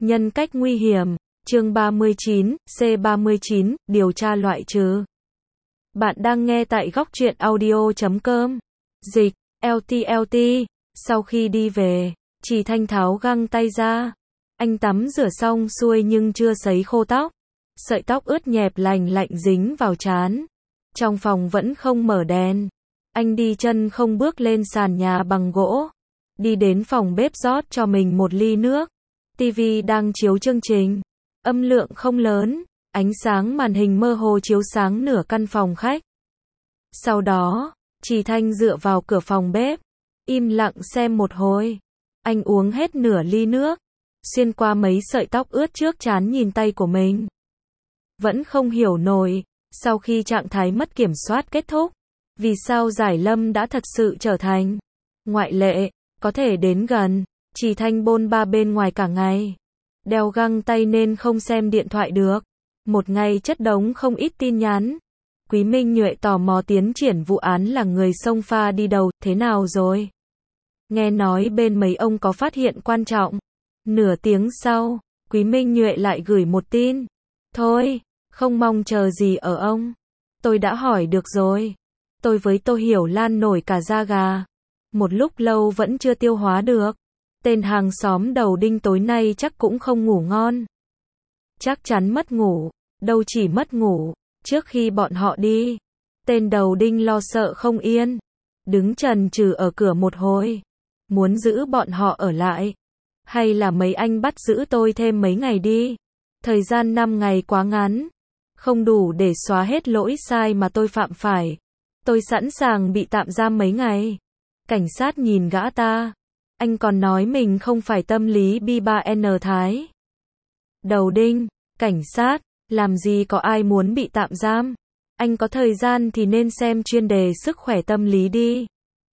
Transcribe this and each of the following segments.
Nhân cách nguy hiểm, chương 39, C39, điều tra loại trừ. Bạn đang nghe tại góc truyện audio.com. Dịch, LT. Sau khi đi về, Trì Thanh tháo găng tay ra. Anh tắm rửa xong xuôi nhưng chưa sấy khô tóc. Sợi tóc ướt nhẹp lành lạnh dính vào trán. Trong phòng vẫn không mở đèn. Anh đi chân không bước lên sàn nhà bằng gỗ. Đi đến phòng bếp rót cho mình một ly nước. TV đang chiếu chương trình. Âm lượng không lớn, ánh sáng màn hình mơ hồ chiếu sáng nửa căn phòng khách. Sau đó, Trì Thanh dựa vào cửa phòng bếp, im lặng xem một hồi. Anh uống hết nửa ly nước, xuyên qua mấy sợi tóc ướt trước trán nhìn tay của mình. Vẫn không hiểu nổi, sau khi trạng thái mất kiểm soát kết thúc, vì sao Giải Lâm đã thật sự trở thành ngoại lệ, có thể đến gần. Trì Thanh bôn ba bên ngoài cả ngày. Đeo găng tay nên không xem điện thoại được. Một ngày chất đống không ít tin nhắn. Quý Minh Nhuệ tò mò tiến triển vụ án là người xông pha đi đầu, thế nào rồi? Nghe nói bên mấy ông có phát hiện quan trọng. Nửa tiếng sau, Quý Minh Nhuệ lại gửi một tin. Thôi, không mong chờ gì ở ông. Tôi đã hỏi được rồi. Tôi với Tô Hiểu Lan nổi cả da gà. Một lúc lâu vẫn chưa tiêu hóa được. Tên hàng xóm đầu đinh tối nay chắc cũng không ngủ ngon. Chắc chắn mất ngủ, đâu chỉ mất ngủ, trước khi bọn họ đi. Tên đầu đinh lo sợ không yên. Đứng chần chừ ở cửa một hồi. Muốn giữ bọn họ ở lại. Hay là mấy anh bắt giữ tôi thêm mấy ngày đi. Thời gian 5 ngày quá ngắn. Không đủ để xóa hết lỗi sai mà tôi phạm phải. Tôi sẵn sàng bị tạm giam mấy ngày. Cảnh sát nhìn gã ta. Anh còn nói mình không phải tâm lý B3N Thái. Đầu đinh, cảnh sát, làm gì có ai muốn bị tạm giam. Anh có thời gian thì nên xem chuyên đề sức khỏe tâm lý đi.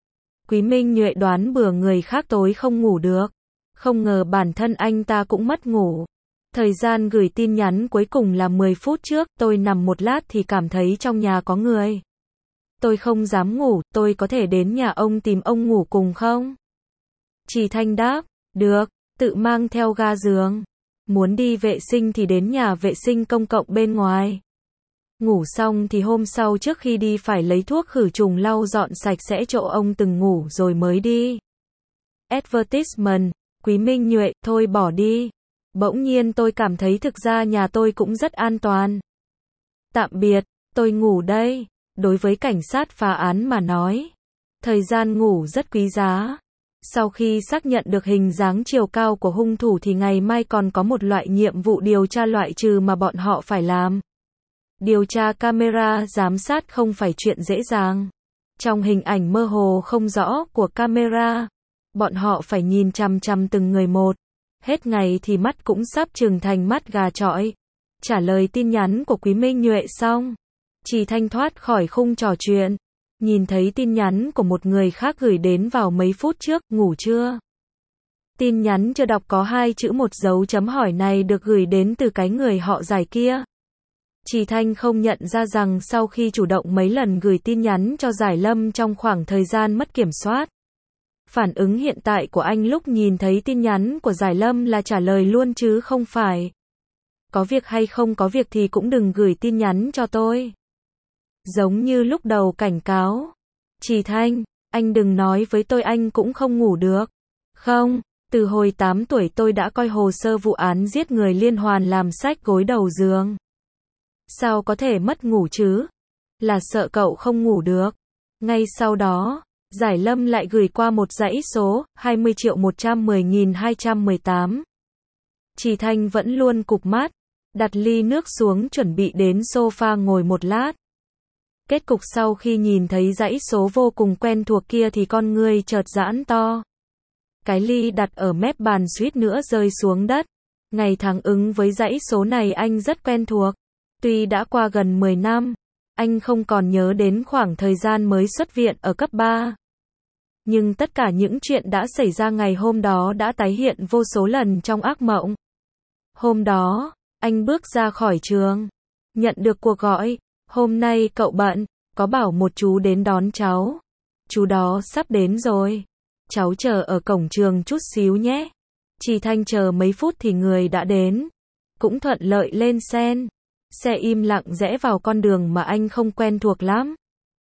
Quý Minh Nhuệ đoán bừa người khác tối không ngủ được. Không ngờ bản thân anh ta cũng mất ngủ. Thời gian gửi tin nhắn cuối cùng là 10 phút trước, tôi nằm một lát thì cảm thấy trong nhà có người. Tôi không dám ngủ, tôi có thể đến nhà ông tìm ông ngủ cùng không? Trì Thanh đáp, được, tự mang theo ga giường. Muốn đi vệ sinh thì đến nhà vệ sinh công cộng bên ngoài. Ngủ xong thì hôm sau trước khi đi phải lấy thuốc khử trùng lau dọn sạch sẽ chỗ ông từng ngủ rồi mới đi. Advertisement, Quý Minh Nhuệ, thôi bỏ đi. Bỗng nhiên tôi cảm thấy thực ra nhà tôi cũng rất an toàn. Tạm biệt, tôi ngủ đây. Đối với cảnh sát phá án mà nói, thời gian ngủ rất quý giá. Sau khi xác nhận được hình dáng chiều cao của hung thủ thì ngày mai còn có một loại nhiệm vụ điều tra loại trừ mà bọn họ phải làm. Điều tra camera giám sát không phải chuyện dễ dàng. Trong hình ảnh mơ hồ không rõ của camera, bọn họ phải nhìn chằm chằm từng người một. Hết ngày thì mắt cũng sắp trừng thành mắt gà chọi. Trả lời tin nhắn của Quý Minh Nhuệ xong, Trì Thanh thoát khỏi khung trò chuyện. Nhìn thấy tin nhắn của một người khác gửi đến vào mấy phút trước, ngủ chưa? Tin nhắn chưa đọc có 2 chữ một dấu chấm hỏi này được gửi đến từ cái người họ Giải kia. Trì Thanh không nhận ra rằng sau khi chủ động mấy lần gửi tin nhắn cho Giải Lâm trong khoảng thời gian mất kiểm soát. Phản ứng hiện tại của anh lúc nhìn thấy tin nhắn của Giải Lâm là trả lời luôn chứ không phải. Có việc hay không có việc thì cũng đừng gửi tin nhắn cho tôi. Giống như lúc đầu cảnh cáo. Trì Thanh, anh đừng nói với tôi anh cũng không ngủ được. Không, từ hồi 8 tuổi tôi đã coi hồ sơ vụ án giết người liên hoàn làm sách gối đầu giường. Sao có thể mất ngủ chứ? Là sợ cậu không ngủ được. Ngay sau đó, Giải Lâm lại gửi qua một dãy số, 20.110.218. Trì Thanh vẫn luôn cụp mắt, đặt ly nước xuống chuẩn bị đến sofa ngồi một lát. Kết cục sau khi nhìn thấy dãy số vô cùng quen thuộc kia thì con người chợt giãn to. Cái ly đặt ở mép bàn suýt nữa rơi xuống đất. Ngày tháng ứng với dãy số này anh rất quen thuộc. Tuy đã qua gần 10 năm, anh không còn nhớ đến khoảng thời gian mới xuất viện ở cấp 3. Nhưng tất cả những chuyện đã xảy ra ngày hôm đó đã tái hiện vô số lần trong ác mộng. Hôm đó, anh bước ra khỏi trường, nhận được cuộc gọi. Hôm nay cậu bận, có bảo một chú đến đón cháu. Chú đó sắp đến rồi. Cháu chờ ở cổng trường chút xíu nhé. Trì Thanh chờ mấy phút thì người đã đến. Cũng thuận lợi lên sen. Xe im lặng rẽ vào con đường mà anh không quen thuộc lắm.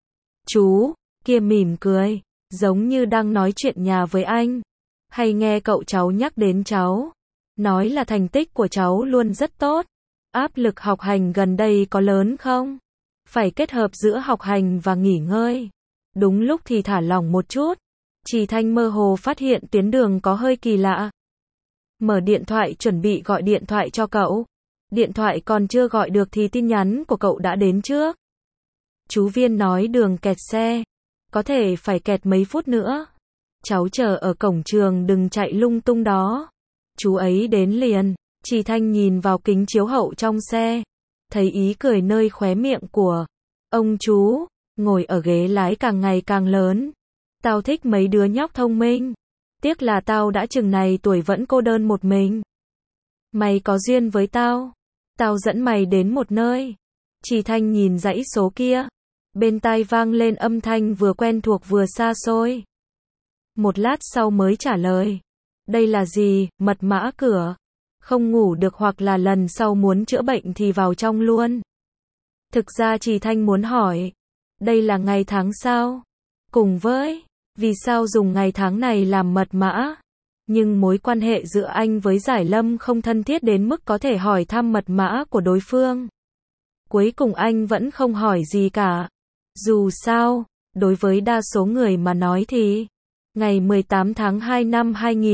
Chú, kia mỉm cười, giống như đang nói chuyện nhà với anh. Hay nghe cậu cháu nhắc đến cháu. Nói là thành tích của cháu luôn rất tốt. Áp lực học hành gần đây có lớn không? Phải kết hợp giữa học hành và nghỉ ngơi. Đúng lúc thì thả lỏng một chút. Trì Thanh mơ hồ phát hiện tuyến đường có hơi kỳ lạ. Mở điện thoại chuẩn bị gọi điện thoại cho cậu. Điện thoại còn chưa gọi được thì tin nhắn của cậu đã đến trước. Chú Viên nói đường kẹt xe. Có thể phải kẹt mấy phút nữa. Cháu chờ ở cổng trường đừng chạy lung tung đó. Chú ấy đến liền. Trì Thanh nhìn vào kính chiếu hậu trong xe. Thấy ý cười nơi khóe miệng của ông chú. Ngồi ở ghế lái càng ngày càng lớn. Tao thích mấy đứa nhóc thông minh. Tiếc là tao đã chừng này tuổi vẫn cô đơn một mình. Mày có duyên với tao. Tao dẫn mày đến một nơi. Trì Thanh nhìn dãy số kia. Bên tai vang lên âm thanh vừa quen thuộc vừa xa xôi. Một lát sau mới trả lời. Đây là gì, mật mã cửa. Không ngủ được hoặc là lần sau muốn chữa bệnh thì vào trong luôn. Thực ra Trì Thanh muốn hỏi. Đây là ngày tháng sao? Cùng với, vì sao dùng ngày tháng này làm mật mã? Nhưng mối quan hệ giữa anh với Giải Lâm không thân thiết đến mức có thể hỏi thăm mật mã của đối phương. Cuối cùng anh vẫn không hỏi gì cả. Dù sao, đối với đa số người mà nói thì ngày 18 tháng 2 năm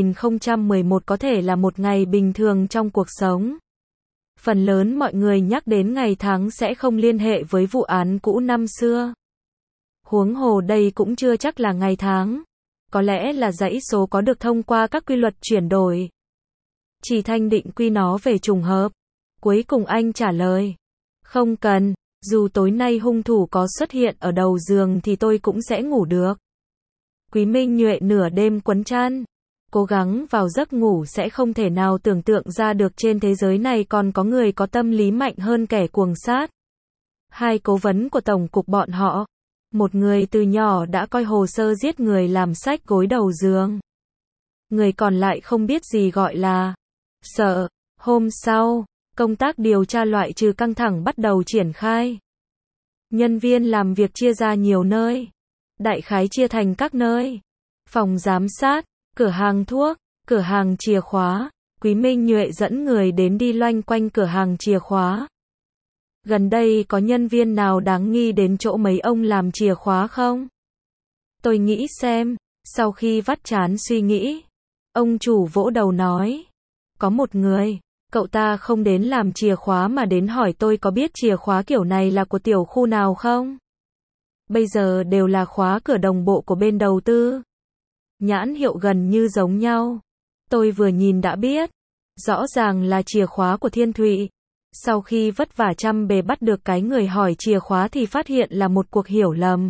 2011 có thể là một ngày bình thường trong cuộc sống. Phần lớn mọi người nhắc đến ngày tháng sẽ không liên hệ với vụ án cũ năm xưa. Huống hồ đây cũng chưa chắc là ngày tháng. Có lẽ là dãy số có được thông qua các quy luật chuyển đổi. Trì Thanh định quy nó về trùng hợp. Cuối cùng anh trả lời. Không cần, dù tối nay hung thủ có xuất hiện ở đầu giường thì tôi cũng sẽ ngủ được. Quý Minh Nhuệ nửa đêm quấn chăn. Cố gắng vào giấc ngủ sẽ không thể nào tưởng tượng ra được trên thế giới này còn có người có tâm lý mạnh hơn kẻ cuồng sát. Hai cố vấn của tổng cục bọn họ. Một người từ nhỏ đã coi hồ sơ giết người làm sách gối đầu giường. Người còn lại không biết gì gọi là sợ. Hôm sau, công tác điều tra loại trừ căng thẳng bắt đầu triển khai. Nhân viên làm việc chia ra nhiều nơi. Đại khái chia thành các nơi. Phòng giám sát, cửa hàng thuốc, cửa hàng chìa khóa. Quý Minh Nhuệ dẫn người đến đi loanh quanh cửa hàng chìa khóa. Gần đây có nhân viên nào đáng nghi đến chỗ mấy ông làm chìa khóa không? Tôi nghĩ xem, sau khi vắt trán suy nghĩ. Ông chủ vỗ đầu nói. Có một người, cậu ta không đến làm chìa khóa mà đến hỏi tôi có biết chìa khóa kiểu này là của tiểu khu nào không? Bây giờ đều là khóa cửa đồng bộ của bên đầu tư. Nhãn hiệu gần như giống nhau. Tôi vừa nhìn đã biết. Rõ ràng là chìa khóa của Thiên Thụy. Sau khi vất vả trăm bề bắt được cái người hỏi chìa khóa thì phát hiện là một cuộc hiểu lầm.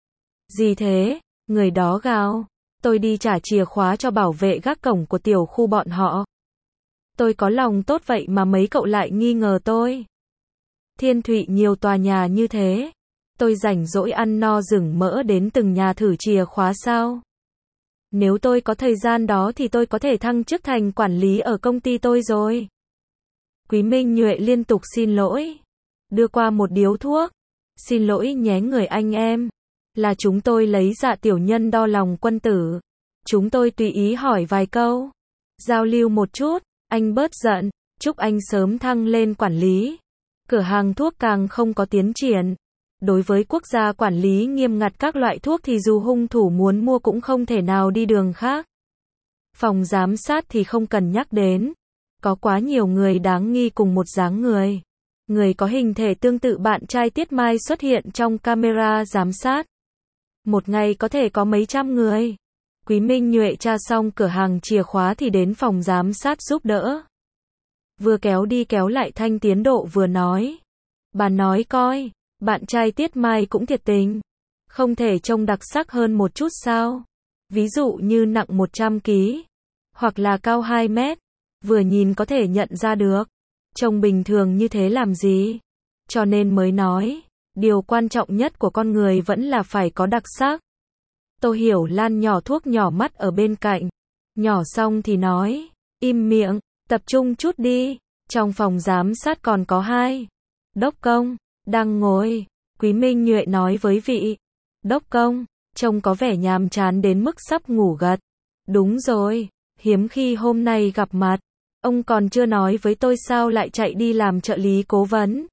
Gì thế? Người đó gào. Tôi đi trả chìa khóa cho bảo vệ gác cổng của tiểu khu bọn họ. Tôi có lòng tốt vậy mà mấy cậu lại nghi ngờ tôi. Thiên Thụy nhiều tòa nhà như thế. Tôi rảnh rỗi ăn no rừng mỡ đến từng nhà thử chìa khóa sao? Nếu tôi có thời gian đó thì tôi có thể thăng chức thành quản lý ở công ty tôi rồi. Quý Minh Nhuệ liên tục xin lỗi. Đưa qua một điếu thuốc. Xin lỗi nhé người anh em. Là chúng tôi lấy dạ tiểu nhân đo lòng quân tử. Chúng tôi tùy ý hỏi vài câu. Giao lưu một chút. Anh bớt giận. Chúc anh sớm thăng lên quản lý. Cửa hàng thuốc càng không có tiến triển. Đối với quốc gia quản lý nghiêm ngặt các loại thuốc thì dù hung thủ muốn mua cũng không thể nào đi đường khác. Phòng giám sát thì không cần nhắc đến. Có quá nhiều người đáng nghi cùng một dáng người. Người có hình thể tương tự bạn trai Tiết Mai xuất hiện trong camera giám sát. Một ngày có thể có mấy trăm người. Quý Minh Nhuệ tra xong cửa hàng chìa khóa thì đến phòng giám sát giúp đỡ. Vừa kéo đi kéo lại thanh tiến độ vừa nói. Bà nói coi, bạn trai Tiết Mai cũng thiệt tình. Không thể trông đặc sắc hơn một chút sao? Ví dụ như nặng 100 kg. Hoặc là cao 2 mét. Vừa nhìn có thể nhận ra được. Trông bình thường như thế làm gì? Cho nên mới nói, điều quan trọng nhất của con người vẫn là phải có đặc sắc. Tô Hiểu Lan nhỏ thuốc nhỏ mắt ở bên cạnh. Nhỏ xong thì nói, Im miệng, tập trung chút đi. Trong phòng giám sát còn có hai đốc công đang ngồi. Quý Minh Nhuệ nói với vị đốc công, trông có vẻ nhàm chán đến mức sắp ngủ gật. Đúng rồi, hiếm khi hôm nay gặp mặt. Ông còn chưa nói với tôi sao lại chạy đi làm trợ lý cố vấn.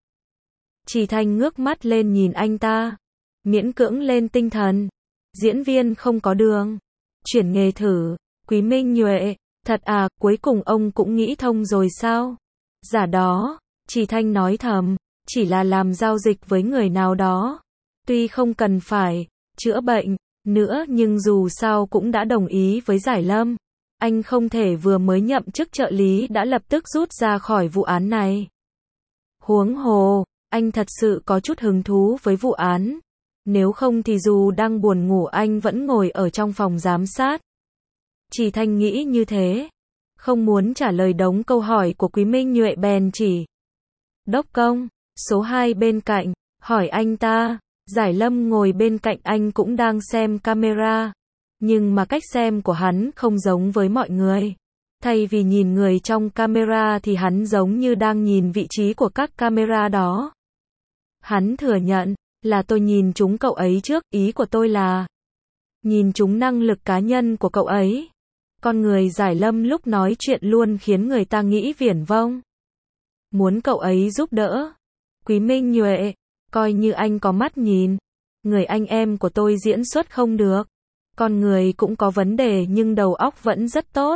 Chỉ Thanh ngước mắt lên nhìn anh ta, miễn cưỡng lên tinh thần. Diễn viên không có đường chuyển nghề thử. Quý Minh Nhuệ, thật à, cuối cùng ông cũng nghĩ thông rồi sao? Giả đó, Chỉ Thanh nói thầm, chỉ là làm giao dịch với người nào đó. Tuy không cần phải chữa bệnh nữa nhưng dù sao cũng đã đồng ý với Giải Lâm. Anh không thể vừa mới nhậm chức trợ lý đã lập tức rút ra khỏi vụ án này. Huống hồ, anh thật sự có chút hứng thú với vụ án. Nếu không thì dù đang buồn ngủ anh vẫn ngồi ở trong phòng giám sát. Chỉ Thanh nghĩ như thế. Không muốn trả lời đống câu hỏi của Quý Minh Nhuệ bèn chỉ đốc công số 2 bên cạnh, hỏi anh ta. Giải Lâm ngồi bên cạnh anh cũng đang xem camera. Nhưng mà cách xem của hắn không giống với mọi người. Thay vì nhìn người trong camera thì hắn giống như đang nhìn vị trí của các camera đó. Hắn thừa nhận, là tôi nhìn trúng cậu ấy trước, ý của tôi là nhìn trúng năng lực cá nhân của cậu ấy. Con người Giải Lâm lúc nói chuyện luôn khiến người ta nghĩ viển vông. Muốn cậu ấy giúp đỡ. Quý Minh Nhuệ, coi như anh có mắt nhìn. Người anh em của tôi diễn xuất không được. Con người cũng có vấn đề nhưng đầu óc vẫn rất tốt.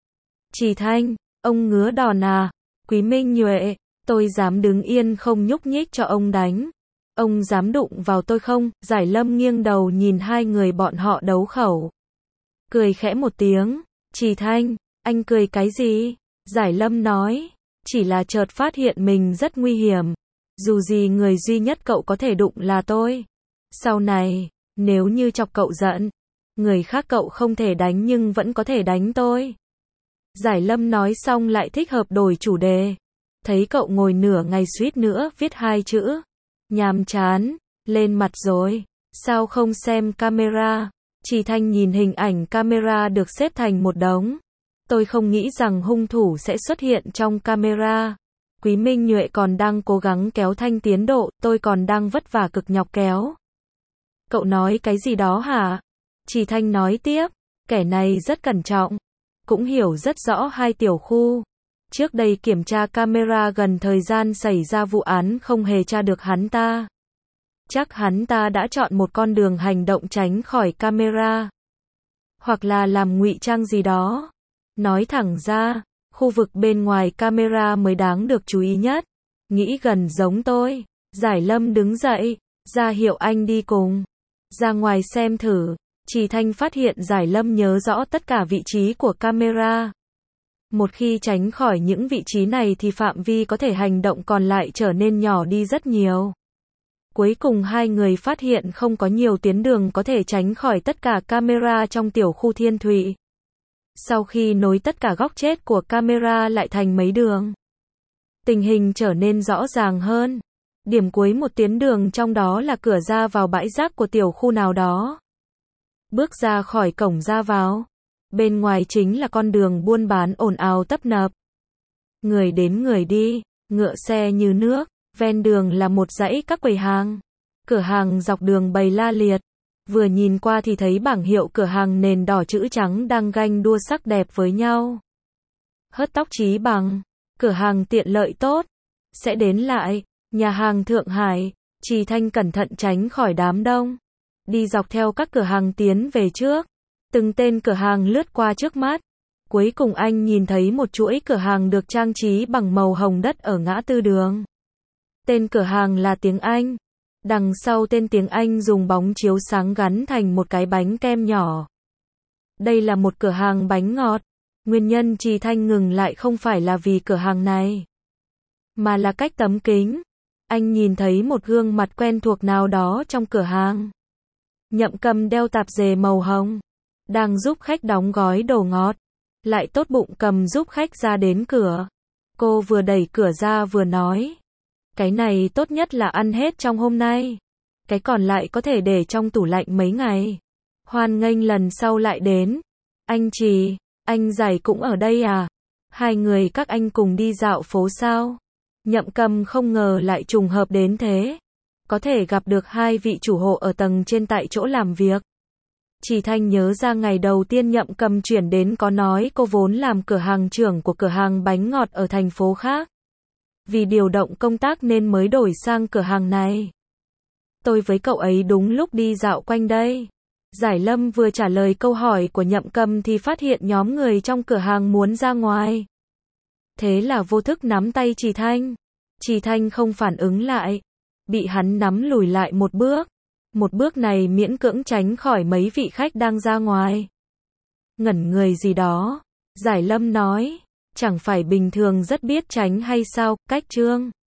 Chỉ Thanh, ông ngứa đòn à? Quý Minh Nhuệ, tôi dám đứng yên không nhúc nhích cho ông đánh. Ông dám đụng vào tôi không? Giải Lâm nghiêng đầu nhìn hai người bọn họ đấu khẩu. Cười khẽ một tiếng. Chỉ Thanh, anh cười cái gì? Giải Lâm nói, chỉ là chợt phát hiện mình rất nguy hiểm. Dù gì người duy nhất cậu có thể đụng là tôi. Sau này, nếu như chọc cậu giận, người khác cậu không thể đánh nhưng vẫn có thể đánh tôi. Giải Lâm nói xong lại thích hợp đổi chủ đề. Thấy cậu ngồi nửa ngày suýt nữa viết hai chữ nhàm chán lên mặt rồi. Sao không xem camera? Chỉ Thanh nhìn hình ảnh camera được xếp thành một đống. Tôi không nghĩ rằng hung thủ sẽ xuất hiện trong camera. Quý Minh Nhuệ còn đang cố gắng kéo Thanh tiến độ, tôi còn đang vất vả cực nhọc kéo. Cậu nói cái gì đó hả? Chỉ Thanh nói tiếp, kẻ này rất cẩn trọng, cũng hiểu rất rõ hai tiểu khu. Trước đây kiểm tra camera gần thời gian xảy ra vụ án không hề tra được hắn ta. Chắc hắn ta đã chọn một con đường hành động tránh khỏi camera. Hoặc là làm ngụy trang gì đó. Nói thẳng ra, khu vực bên ngoài camera mới đáng được chú ý nhất. Nghĩ gần giống tôi. Giải Lâm đứng dậy, ra hiệu anh đi cùng. Ra ngoài xem thử. Chỉ Thanh phát hiện Giải Lâm nhớ rõ tất cả vị trí của camera. Một khi tránh khỏi những vị trí này thì phạm vi có thể hành động còn lại trở nên nhỏ đi rất nhiều. Cuối cùng hai người phát hiện không có nhiều tuyến đường có thể tránh khỏi tất cả camera trong tiểu khu Thiên Thụy. Sau khi nối tất cả góc chết của camera lại thành mấy đường, tình hình trở nên rõ ràng hơn. Điểm cuối một tuyến đường trong đó là cửa ra vào bãi rác của tiểu khu nào đó. Bước ra khỏi cổng ra vào, bên ngoài chính là con đường buôn bán ồn ào tấp nập. Người đến người đi, ngựa xe như nước, ven đường là một dãy các quầy hàng. Cửa hàng dọc đường bày la liệt. Vừa nhìn qua thì thấy bảng hiệu cửa hàng nền đỏ chữ trắng đang ganh đua sắc đẹp với nhau. Hớt tóc Chí Bằng, cửa hàng tiện lợi tốt, sẽ đến lại, nhà hàng Thượng Hải. Chỉ Thanh cẩn thận tránh khỏi đám đông, đi dọc theo các cửa hàng tiến về trước. Từng tên cửa hàng lướt qua trước mắt. Cuối cùng anh nhìn thấy một chuỗi cửa hàng được trang trí bằng màu hồng đất ở ngã tư đường. Tên cửa hàng là tiếng Anh. Đằng sau tên tiếng Anh dùng bóng chiếu sáng gắn thành một cái bánh kem nhỏ. Đây là một cửa hàng bánh ngọt. Nguyên nhân Chỉ Thanh ngừng lại không phải là vì cửa hàng này, mà là cách tấm kính. Anh nhìn thấy một gương mặt quen thuộc nào đó trong cửa hàng. Nhậm Cầm đeo tạp dề màu hồng, đang giúp khách đóng gói đồ ngọt. Lại tốt bụng cầm giúp khách ra đến cửa. Cô vừa đẩy cửa ra vừa nói, cái này tốt nhất là ăn hết trong hôm nay. Cái còn lại có thể để trong tủ lạnh mấy ngày. Hoan nghênh lần sau lại đến. Anh Trì, anh Giải cũng ở đây à? Hai người các anh cùng đi dạo phố sao? Nhậm Cầm không ngờ lại trùng hợp đến thế. Có thể gặp được hai vị chủ hộ ở tầng trên tại chỗ làm việc. Chỉ Thanh nhớ ra ngày đầu tiên Nhậm Cầm chuyển đến có nói cô vốn làm cửa hàng trưởng của cửa hàng bánh ngọt ở thành phố khác. Vì điều động công tác nên mới đổi sang cửa hàng này. Tôi với cậu ấy đúng lúc đi dạo quanh đây. Giải Lâm vừa trả lời câu hỏi của Nhậm Cầm thì phát hiện nhóm người trong cửa hàng muốn ra ngoài. Thế là vô thức nắm tay Chỉ Thanh. Chỉ Thanh không phản ứng lại. Bị hắn nắm lùi lại một bước. Một bước này miễn cưỡng tránh khỏi mấy vị khách đang ra ngoài. Ngẩn người gì đó. Giải Lâm nói. Chẳng phải bình thường rất biết tránh hay sao, Cách Trương.